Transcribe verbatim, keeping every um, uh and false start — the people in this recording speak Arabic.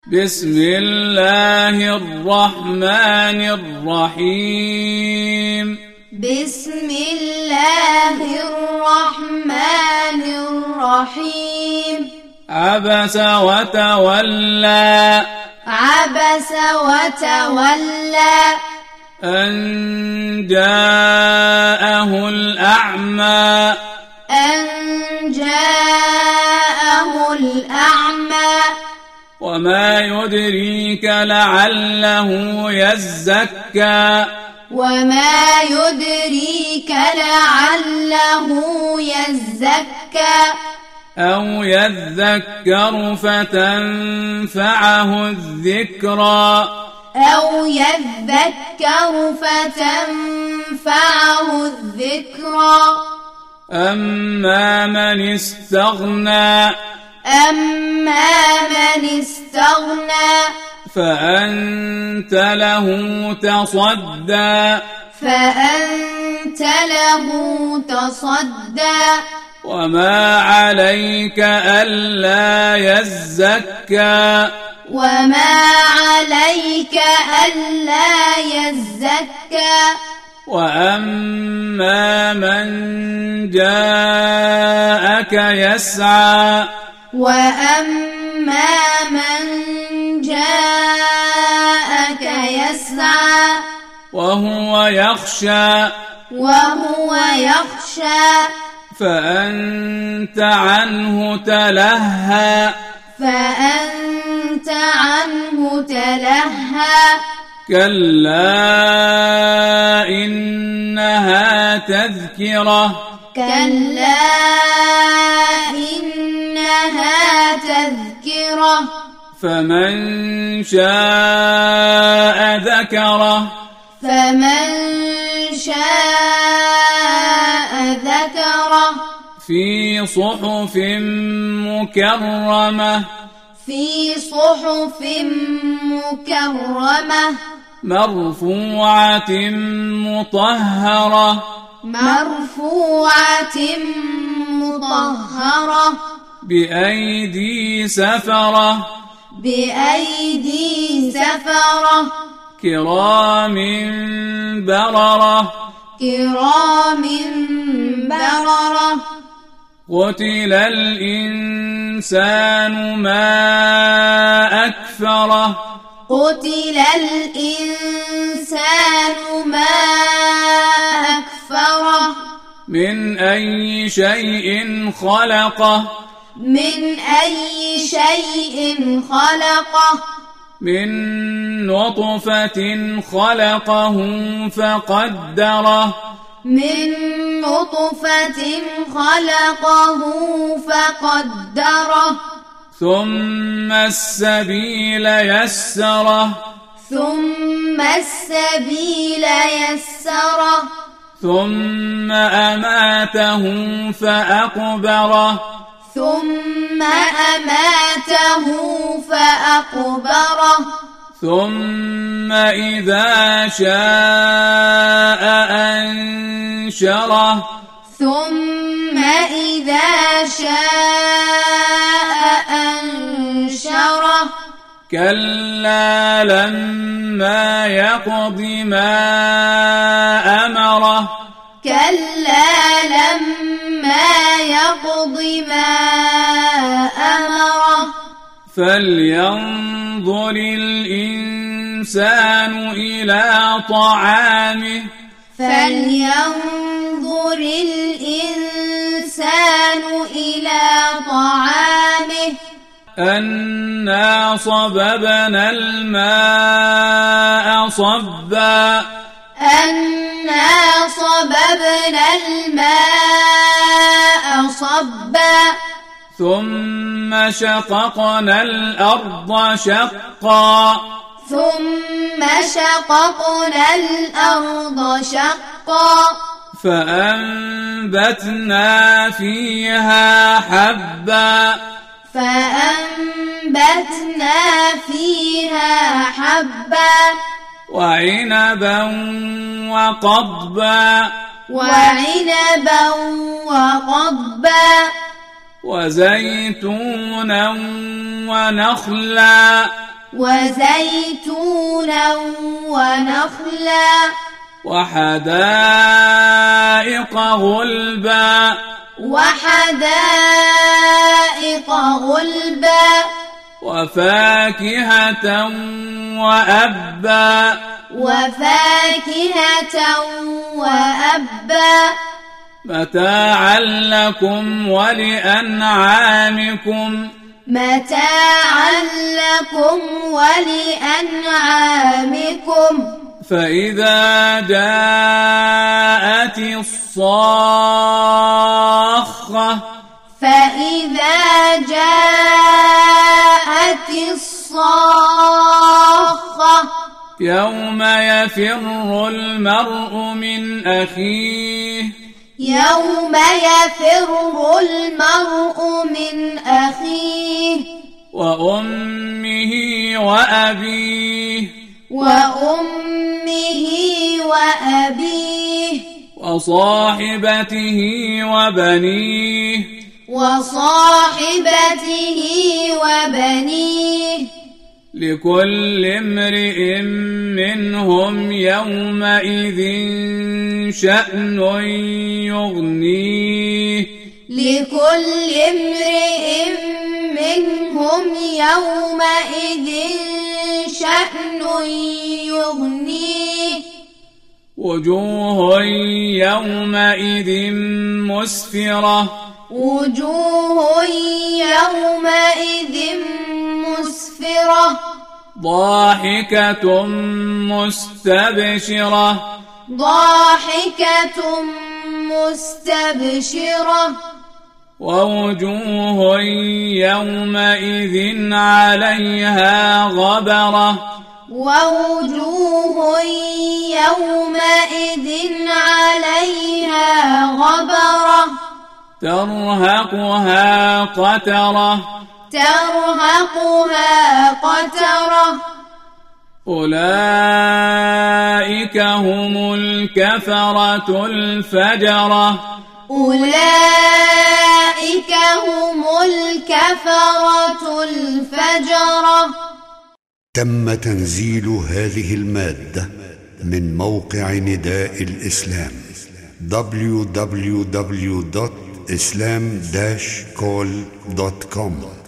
بسم الله الرحمن الرحيم بسم الله الرحمن الرحيم عبس وتولى عبس وتولى أن جاءه الأعمى أن جاءه الأعمى وما يدريك لعله يزكى وما يدريك لعله يزكى أو يذكر فتنفعه الذكرى أو يذكر فتنفعه الذكرى أما من استغنى أما من استغنى فأنت له تصدى فأنت له تصدى وما عليك ألا يزكى وما عليك ألا يزكى وأما من جاءك يسعى وأما من جاءك يسعى وهو يخشى وهو يخشى فأنت عنه تلهى فأنت عنه تلهى كلا إنها تذكرة كلا إنها تذكرة فمن شاء ذكره فمن شاء ذكره في صحف مكرمة في صحف مكرمة مرفوعة مطهرة مرفوعة مطهرة بأيدي سفرة بأيدي سفرة كرام بررة كرام بررة قتل الإنسان ما أكفره قتل الإنسان ما أكفره من أي شيء خلقه من أي شيء خلقه من نطفة خلقه فقدره من نطفة خلقه فقدره ثم السبيل يسره ثم السبيل يسره ثم أماته فأقبره ثم أماته فأقبره ثم إذا شاء أنشره ثم إذا شاء أنشره كلا لما يقض ما أمره كلا لما يقض ما أمره فلينظر الإنسان إلى طعامه فلينظر الإنسان إلى طعامه أنا صببنا الماء صبا أنا صببنا الماء صبا ثم شققنا الأرض شقا ثم شققنا الأرض شقا فأنبتنا فيها حبا فأنبتنا فيها حبا وعنبا وقضبا وعنبا وقضبا وزيتونا ونخلا وزيتونا ونخلا وحدائق غلبا وحدائق غلبا وفاكهة وأبا وفاكهة وأبا متاعا لكم ولأنعامكم متاعا لكم ولأنعامكم فإذا جاءت الصاخة فإذا جاءت الصاخة يوم يفر المرء من أخيه يوم يفر المرء من أخيه وأمه وأبيه وأمه وأبيه وصاحبته وبنيه وصاحبته وبنيه لكل امرئ منهم يومئذ شأن يغنيه لكل امرئ منهم يومئذ شأن يغنيه وجوه يومئذ مسفرة وجوه يومئذ مسفرة ضاحكة مستبشرة ضاحكة مستبشرة ووجوه يومئذ عليها غبرة ووجوه يومئذ عليها غبرة ترهقها قترة ترهقها قترة أولئك هم الكفرة الفجرة أولئك هم الكفرة الفجرة. تم تنزيل هذه المادة من موقع نداء الإسلام دبليو دبليو دبليو دوت إسلام داش كول دوت كوم.